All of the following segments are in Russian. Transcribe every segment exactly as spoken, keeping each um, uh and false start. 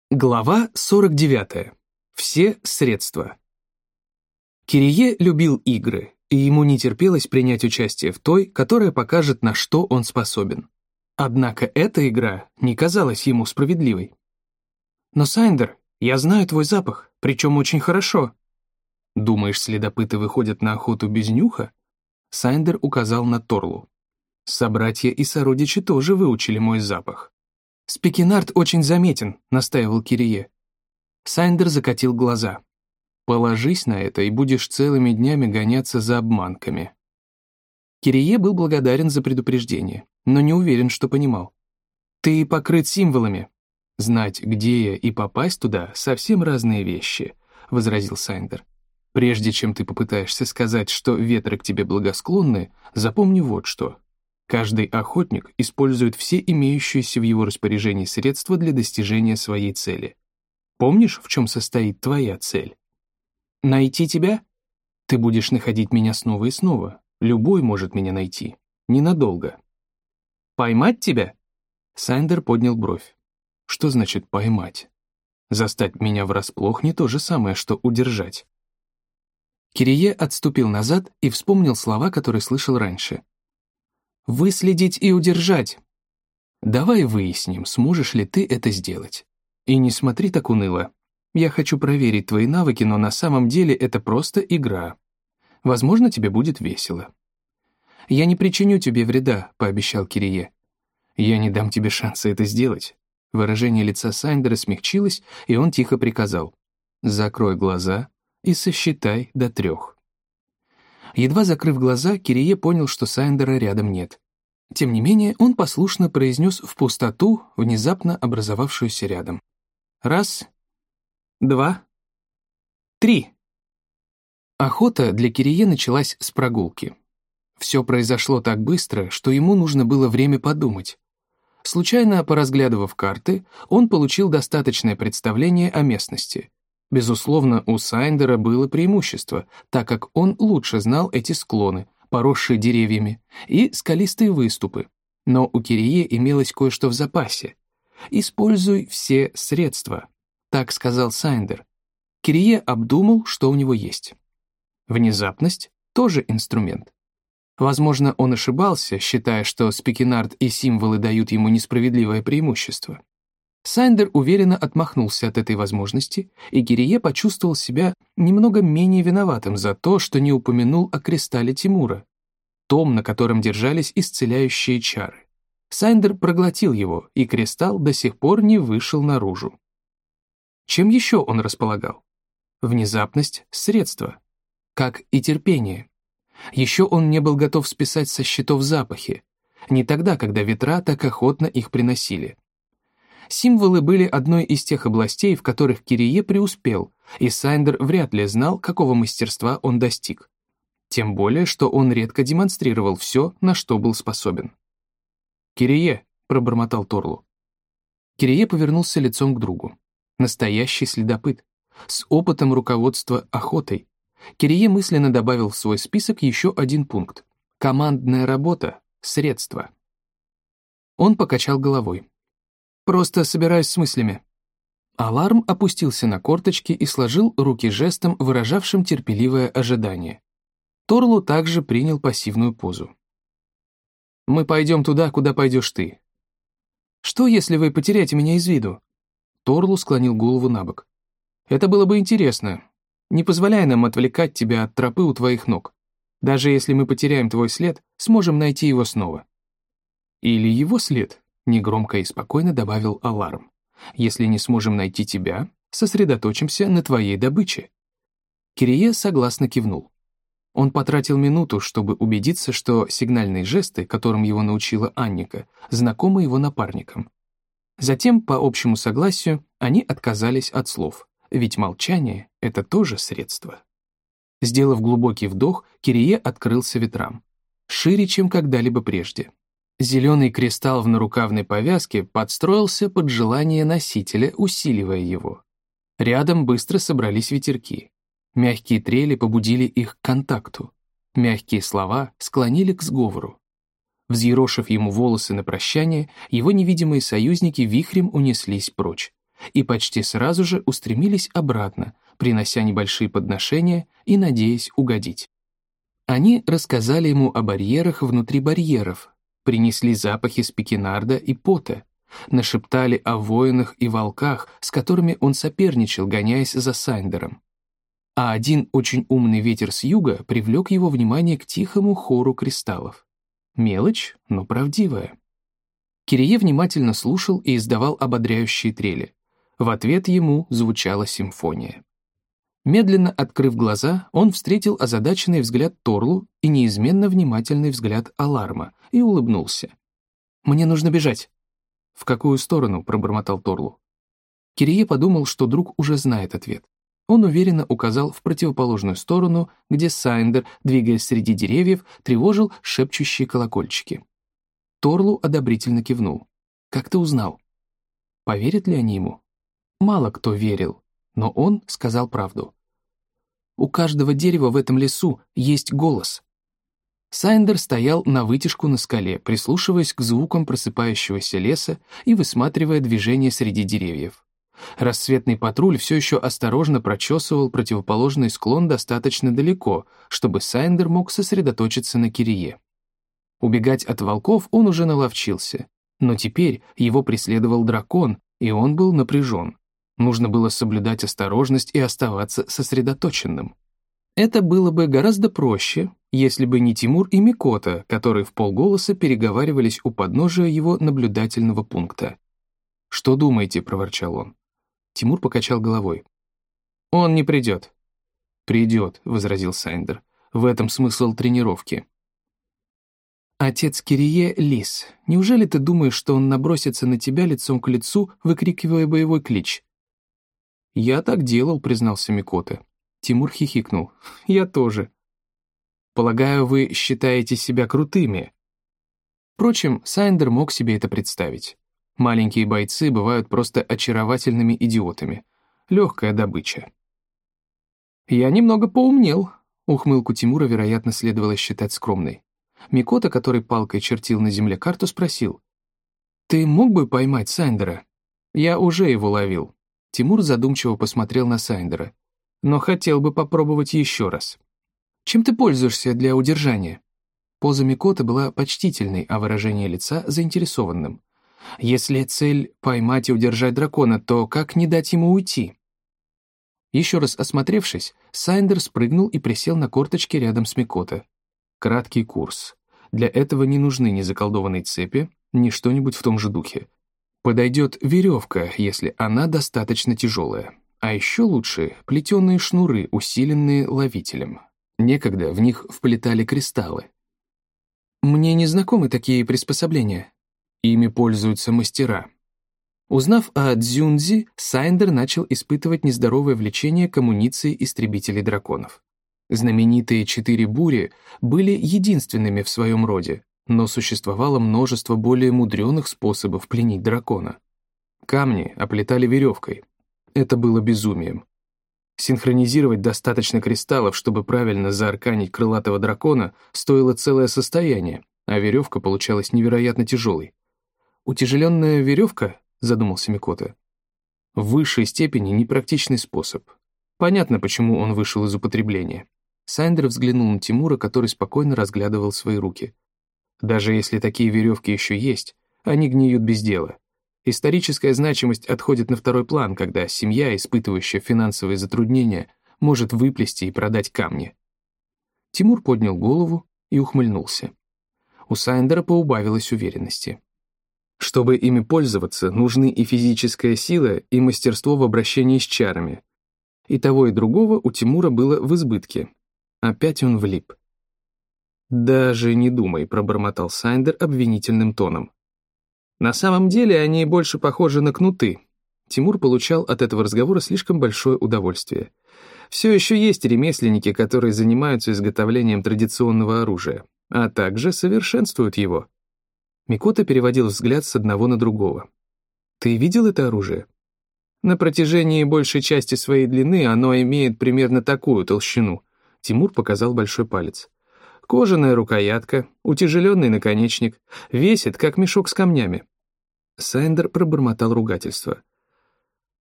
Глава сорок девятая. Все средства. Кирие любил игры, и ему не терпелось принять участие в той, которая покажет, на что он способен. Однако эта игра не казалась ему справедливой. «Но, Сайндер, я знаю твой запах, причем очень хорошо». «Думаешь, следопыты выходят на охоту без нюха?» Сайндер указал на Торлу. «Собратья и сородичи тоже выучили мой запах». «Спекинард очень заметен», — настаивал Кирие. Сайндер закатил глаза. «Положись на это, и будешь целыми днями гоняться за обманками». Кирие был благодарен за предупреждение, но не уверен, что понимал. «Ты покрыт символами». «Знать, где я, и попасть туда — совсем разные вещи», — возразил Сайндер. «Прежде чем ты попытаешься сказать, что ветры к тебе благосклонны, запомни вот что. Каждый охотник использует все имеющиеся в его распоряжении средства для достижения своей цели. Помнишь, в чем состоит твоя цель? Найти тебя? Ты будешь находить меня снова и снова. Любой может меня найти. Ненадолго. Поймать тебя? Сайндер поднял бровь. Что значит поймать? Застать меня врасплох не то же самое, что удержать. Кирие отступил назад и вспомнил слова, которые слышал раньше. «Выследить и удержать». Давай выясним, сможешь ли ты это сделать. И не смотри так уныло. Я хочу проверить твои навыки, но на самом деле это просто игра. Возможно, тебе будет весело. Я не причиню тебе вреда, пообещал Кирие. Я не дам тебе шанса это сделать. Выражение лица Сайндера смягчилось, и он тихо приказал. Закрой глаза и сосчитай до трех. Едва закрыв глаза, Кирие понял, что Сайндера рядом нет. Тем не менее, он послушно произнес в пустоту, внезапно образовавшуюся рядом. Раз, два, три. Охота для Кирие началась с прогулки. Все произошло так быстро, что ему нужно было время подумать. Случайно поразглядывав карты, он получил достаточное представление о местности. Безусловно, у Сайндера было преимущество, так как он лучше знал эти склоны, поросшие деревьями, и скалистые выступы. Но у Кирие имелось кое-что в запасе. «Используй все средства», — так сказал Сайндер. Кирие обдумал, что у него есть. Внезапность — тоже инструмент. Возможно, он ошибался, считая, что спекинард и символы дают ему несправедливое преимущество. Сайндер уверенно отмахнулся от этой возможности, и Кирие почувствовал себя немного менее виноватым за то, что не упомянул о кристалле Тимура, том, на котором держались исцеляющие чары. Сайндер проглотил его, и кристалл до сих пор не вышел наружу. Чем еще он располагал? Внезапность — средство, как и терпение. Еще он не был готов списать со счетов запахи, не тогда, когда ветра так охотно их приносили. Символы были одной из тех областей, в которых Кирие преуспел, и Сайндер вряд ли знал, какого мастерства он достиг. Тем более, что он редко демонстрировал все, на что был способен. «Кирие», — пробормотал Торлу. Кирие повернулся лицом к другу. Настоящий следопыт, с опытом руководства охотой. Кирие мысленно добавил в свой список еще один пункт. Командная работа, средства. Он покачал головой. «Просто собираюсь с мыслями». Аларм опустился на корточки и сложил руки жестом, выражавшим терпеливое ожидание. Торлу также принял пассивную позу. «Мы пойдем туда, куда пойдешь ты». «Что, если вы потеряете меня из виду?» Торлу склонил голову на бок. «Это было бы интересно. Не позволяй нам отвлекать тебя от тропы у твоих ног. Даже если мы потеряем твой след, сможем найти его снова». «Или его след», — негромко и спокойно добавил Аларм. «Если не сможем найти тебя, сосредоточимся на твоей добыче». Кирие согласно кивнул. Он потратил минуту, чтобы убедиться, что сигнальные жесты, которым его научила Анника, знакомы его напарникам. Затем, по общему согласию, они отказались от слов, ведь молчание — это тоже средство. Сделав глубокий вдох, Кирие открылся ветрам. Шире, чем когда-либо прежде. Зеленый кристалл в нарукавной повязке подстроился под желание носителя, усиливая его. Рядом быстро собрались ветерки. Мягкие трели побудили их к контакту. Мягкие слова склонили к сговору. Взъерошив ему волосы на прощание, его невидимые союзники вихрем унеслись прочь. и почти сразу же устремились обратно, принося небольшие подношения и надеясь угодить. Они рассказали ему о барьерах внутри барьеров, принесли запахи спикинарда и пота, нашептали о воинах и волках, с которыми он соперничал, гоняясь за Сайндером. А один очень умный ветер с юга привлек его внимание к тихому хору кристаллов. Мелочь, но правдивая. Кирие внимательно слушал и издавал ободряющие трели. В ответ ему звучала симфония. Медленно открыв глаза, он встретил озадаченный взгляд Торлу и неизменно внимательный взгляд Аларма и улыбнулся. «Мне нужно бежать». «В какую сторону?» — пробормотал Торлу. Кирие подумал, что друг уже знает ответ. Он уверенно указал в противоположную сторону, где Сайндер, двигаясь среди деревьев, тревожил шепчущие колокольчики. Торлу одобрительно кивнул. «Как ты узнал?» Поверят ли они ему? Мало кто верил, но он сказал правду. «У каждого дерева в этом лесу есть голос». Сайндер стоял на вытяжку на скале, прислушиваясь к звукам просыпающегося леса и высматривая движение среди деревьев. Рассветный патруль все еще осторожно прочесывал противоположный склон достаточно далеко, чтобы Сайндер мог сосредоточиться на Кирие. Убегать от волков он уже наловчился, но теперь его преследовал дракон, и он был напряжен. Нужно было соблюдать осторожность и оставаться сосредоточенным. Это было бы гораздо проще, если бы не Тимур и Микота, которые вполголоса переговаривались у подножия его наблюдательного пункта. «Что думаете?» — проворчал он. Тимур покачал головой. «Он не придет». «Придет», — возразил Сайндер. «В этом смысл тренировки». «Отец Кирие — лис. Неужели ты думаешь, что он набросится на тебя лицом к лицу, выкрикивая боевой клич?» «Я так делал», — признался Микота. Тимур хихикнул. «Я тоже». «Полагаю, вы считаете себя крутыми». Впрочем, Сайндер мог себе это представить. Маленькие бойцы бывают просто очаровательными идиотами. Легкая добыча. «Я немного поумнел», — ухмылку Тимура, вероятно, следовало считать скромной. Микота, который палкой чертил на земле карту, спросил. «Ты мог бы поймать Сайндера?» «Я уже его ловил». Тимур задумчиво посмотрел на Сайндера. «Но хотел бы попробовать еще раз». «Чем ты пользуешься для удержания?» Поза Микоты была почтительной, а выражение лица — заинтересованным. «Если цель — поймать и удержать дракона, то как не дать ему уйти?» Еще раз осмотревшись, Сайндер спрыгнул и присел на корточки рядом с Микото. Краткий курс. Для этого не нужны ни заколдованные цепи, ни что-нибудь в том же духе. Подойдет веревка, если она достаточно тяжелая. А еще лучше плетеные шнуры, усиленные ловителем. Некогда в них вплетали кристаллы. «Мне не знакомы такие приспособления». Ими пользуются мастера. Узнав о дзюнзи, Сайндер начал испытывать нездоровое влечение к амуниции истребителей драконов. Знаменитые четыре бури были единственными в своем роде, но существовало множество более мудреных способов пленить дракона. Камни оплетали веревкой. Это было безумием. Синхронизировать достаточно кристаллов, чтобы правильно заарканить крылатого дракона, стоило целое состояние, а веревка получалась невероятно тяжелой. «Утяжеленная веревка?» — задумался Микота. «В высшей степени непрактичный способ. Понятно, почему он вышел из употребления». Сайндер взглянул на Тимура, который спокойно разглядывал свои руки. «Даже если такие веревки еще есть, они гниют без дела. Историческая значимость отходит на второй план, когда семья, испытывающая финансовые затруднения, может выплести и продать камни». Тимур поднял голову и ухмыльнулся. У Сайндера поубавилось уверенности. Чтобы ими пользоваться, нужны и физическая сила, и мастерство в обращении с чарами. И того, и другого у Тимура было в избытке. Опять он влип. «Даже не думай», — пробормотал Сайндер обвинительным тоном. «На самом деле они больше похожи на кнуты». Тимур получал от этого разговора слишком большое удовольствие. Все еще есть ремесленники, которые занимаются изготовлением традиционного оружия, а также совершенствуют его. Микота переводил взгляд с одного на другого. «Ты видел это оружие?» «На протяжении большей части своей длины оно имеет примерно такую толщину», — Тимур показал большой палец. «Кожаная рукоятка, утяжеленный наконечник, весит, как мешок с камнями». Сайндер пробормотал ругательство.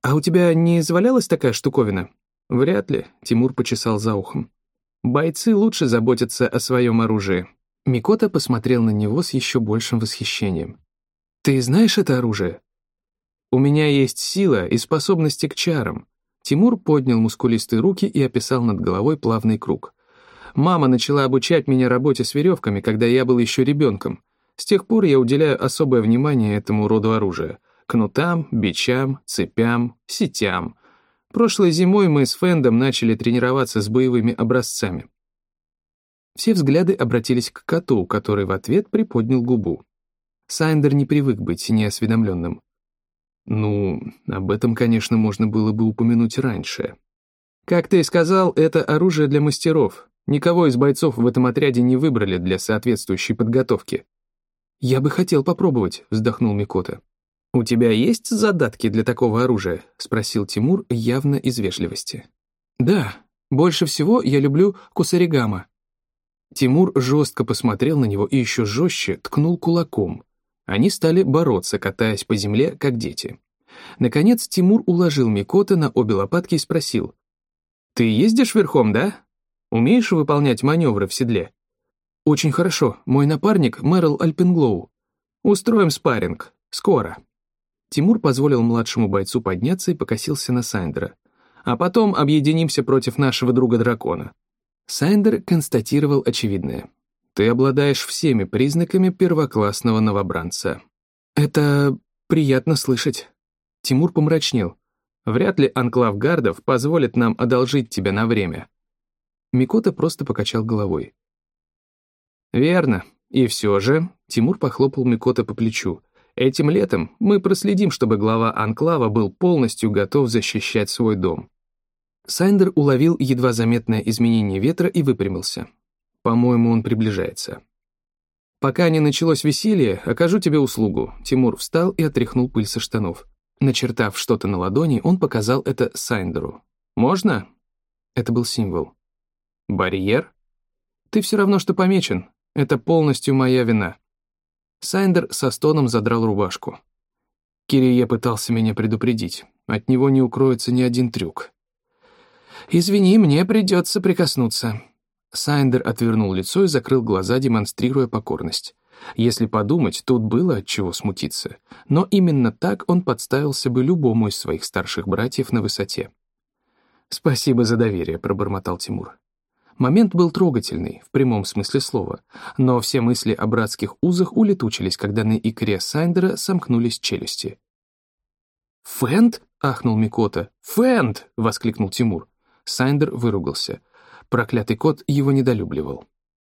«А у тебя не завалялась такая штуковина?» «Вряд ли», — Тимур почесал за ухом. «Бойцы лучше заботятся о своем оружии». Микото посмотрел на него с еще большим восхищением. «Ты знаешь это оружие?» «У меня есть сила и способности к чарам». Тимур поднял мускулистые руки и описал над головой плавный круг. «Мама начала обучать меня работе с веревками, когда я был еще ребенком. С тех пор я уделяю особое внимание этому роду оружия. Кнутам, бичам, цепям, сетям. Прошлой зимой мы с Фэндом начали тренироваться с боевыми образцами». Все взгляды обратились к коту, который в ответ приподнял губу. Сайндер не привык быть неосведомленным. «Ну, об этом, конечно, можно было бы упомянуть раньше. Как ты и сказал, это оружие для мастеров. Никого из бойцов в этом отряде не выбрали для соответствующей подготовки». «Я бы хотел попробовать», — вздохнул Микото. «У тебя есть задатки для такого оружия?» — спросил Тимур явно из вежливости. «Да, больше всего я люблю кусаригама». Тимур жестко посмотрел на него и еще жестче ткнул кулаком. Они стали бороться, катаясь по земле, как дети. Наконец Тимур уложил Микото на обе лопатки и спросил: «Ты ездишь верхом, да? Умеешь выполнять маневры в седле?» «Очень хорошо. Мой напарник — Мэрил Альпенглоу. Устроим спарринг. Скоро». Тимур позволил младшему бойцу подняться и покосился на Сайндера. «А потом объединимся против нашего друга-дракона». Сайндер констатировал очевидное. «Ты обладаешь всеми признаками первоклассного новобранца». «Это приятно слышать». Тимур помрачнел. «Вряд ли анклав гардов позволит нам одолжить тебя на время». Микото просто покачал головой. «Верно. И все же...» Тимур похлопал Микото по плечу. «Этим летом мы проследим, чтобы глава анклава был полностью готов защищать свой дом». Сайндер уловил едва заметное изменение ветра и выпрямился. «По-моему, он приближается». «Пока не началось веселье, окажу тебе услугу». Тимур встал и отряхнул пыль со штанов. Начертав что-то на ладони, он показал это Сайндеру. «Можно?» Это был символ. «Барьер?» «Ты все равно, что помечен. Это полностью моя вина». Сайндер со стоном задрал рубашку. Кирие пытался меня предупредить. От него не укроется ни один трюк. «Извини, мне придется прикоснуться». Сайндер отвернул лицо и закрыл глаза, демонстрируя покорность. Если подумать, тут было от чего смутиться. Но именно так он подставился бы любому из своих старших братьев на высоте. «Спасибо за доверие», — пробормотал Тимур. Момент был трогательный, в прямом смысле слова, но все мысли о братских узах улетучились, когда на икре Сайндера сомкнулись челюсти. «Фэнд?» — ахнул Микото. «Фэнд!» — воскликнул Тимур. Сайндер выругался. Проклятый кот его недолюбливал.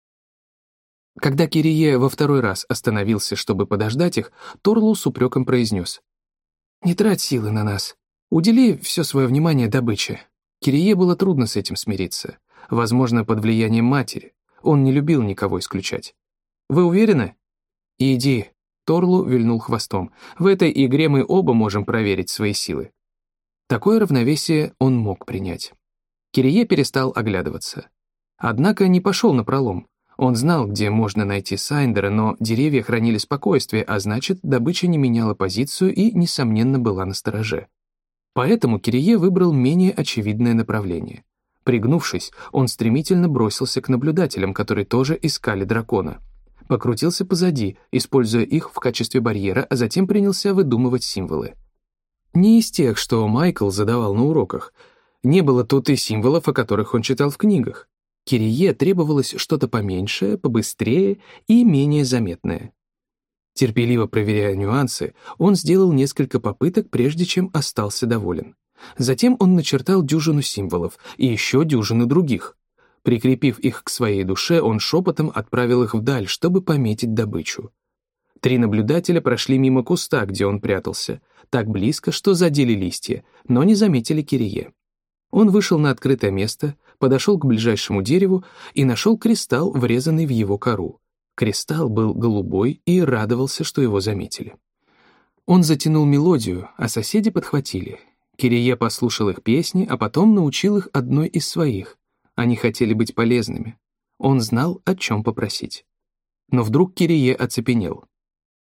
Когда Кирие во второй раз остановился, чтобы подождать их, Торлу с упреком произнес: «Не трать силы на нас. Удели все свое внимание добыче». Кирие было трудно с этим смириться. Возможно, под влиянием матери. Он не любил никого исключать. «Вы уверены?» «Иди», — Торлу вильнул хвостом. «В этой игре мы оба можем проверить свои силы». Такое равновесие он мог принять. Кирие перестал оглядываться. Однако не пошел напролом. Он знал, где можно найти Сайндера, но деревья хранили спокойствие, а значит, добыча не меняла позицию и, несомненно, была настороже. Поэтому Кирие выбрал менее очевидное направление. Пригнувшись, он стремительно бросился к наблюдателям, которые тоже искали дракона. Покрутился позади, используя их в качестве барьера, а затем принялся выдумывать символы. Не из тех, что Майкл задавал на уроках. Не было тут и символов, о которых он читал в книгах. Кирие требовалось что-то поменьшее, побыстрее и менее заметное. Терпеливо проверяя нюансы, он сделал несколько попыток, прежде чем остался доволен. Затем он начертал дюжину символов и еще дюжину других. Прикрепив их к своей душе, он шепотом отправил их вдаль, чтобы пометить добычу. Три наблюдателя прошли мимо куста, где он прятался, так близко, что задели листья, но не заметили Кирие. Он вышел на открытое место, подошел к ближайшему дереву и нашел кристалл, врезанный в его кору. Кристалл был голубой и радовался, что его заметили. Он затянул мелодию, а соседи подхватили. Кирие послушал их песни, а потом научил их одной из своих. Они хотели быть полезными. Он знал, о чем попросить. Но вдруг Кирие оцепенел.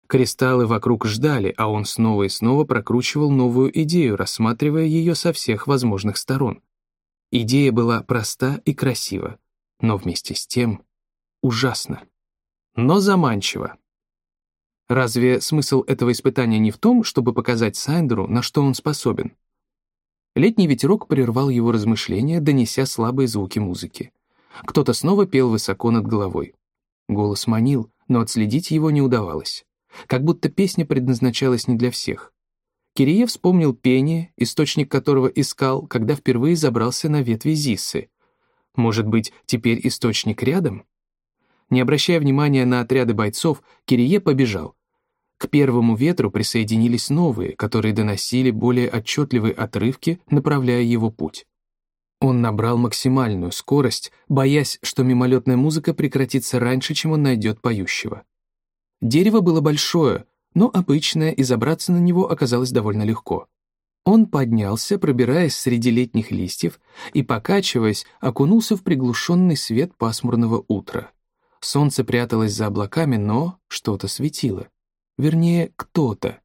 Кристаллы вокруг ждали, а он снова и снова прокручивал новую идею, рассматривая ее со всех возможных сторон. Идея была проста и красива, но вместе с тем ужасно, но заманчиво. Разве смысл этого испытания не в том, чтобы показать Сайндеру, на что он способен? Летний ветерок прервал его размышления, донеся слабые звуки музыки. Кто-то снова пел высоко над головой. Голос манил, но отследить его не удавалось. Как будто песня предназначалась не для всех. Кирие вспомнил пение, источник которого искал, когда впервые забрался на ветви Зиссы. Может быть, теперь источник рядом? Не обращая внимания на отряды бойцов, Кирие побежал. К первому ветру присоединились новые, которые доносили более отчетливые отрывки, направляя его путь. Он набрал максимальную скорость, боясь, что мимолетная музыка прекратится раньше, чем он найдет поющего. Дерево было большое, но обычное, и забраться на него оказалось довольно легко. Он поднялся, пробираясь среди летних листьев, и, покачиваясь, окунулся в приглушенный свет пасмурного утра. Солнце пряталось за облаками, но что-то светило. Вернее, кто-то.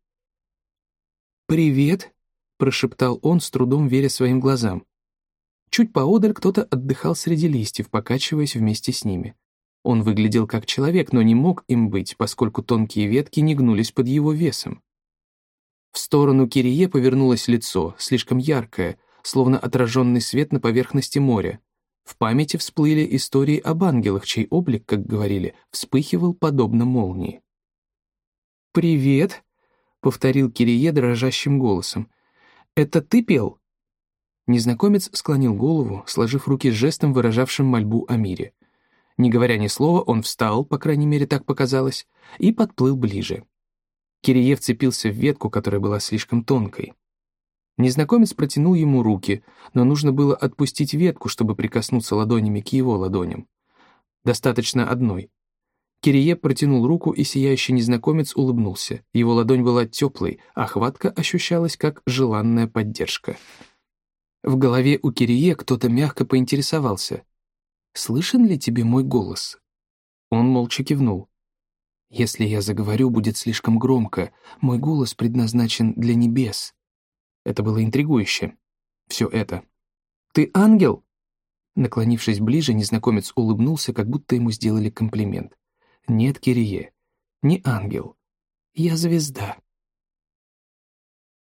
«Привет», — прошептал он, с трудом веря своим глазам. Чуть поодаль кто-то отдыхал среди листьев, покачиваясь вместе с ними. Он выглядел как человек, но не мог им быть, поскольку тонкие ветки не гнулись под его весом. В сторону Кирие повернулось лицо, слишком яркое, словно отраженный свет на поверхности моря. В памяти всплыли истории об ангелах, чей облик, как говорили, вспыхивал подобно молнии. «Привет», — повторил Кирие дрожащим голосом. «Это ты пел?» Незнакомец склонил голову, сложив руки с жестом, выражавшим мольбу о мире. Не говоря ни слова, он встал, по крайней мере, так показалось, и подплыл ближе. Кирие вцепился в ветку, которая была слишком тонкой. Незнакомец протянул ему руки, но нужно было отпустить ветку, чтобы прикоснуться ладонями к его ладоням. Достаточно одной. Кирие протянул руку, и сияющий незнакомец улыбнулся. Его ладонь была теплой, а хватка ощущалась как желанная поддержка. В голове у Кирие кто-то мягко поинтересовался: «Слышен ли тебе мой голос?» Он молча кивнул. «Если я заговорю, будет слишком громко. Мой голос предназначен для небес». Это было интригующе. Все это. «Ты ангел?» Наклонившись ближе, незнакомец улыбнулся, как будто ему сделали комплимент. «Нет, Кирие, не ангел. Я звезда».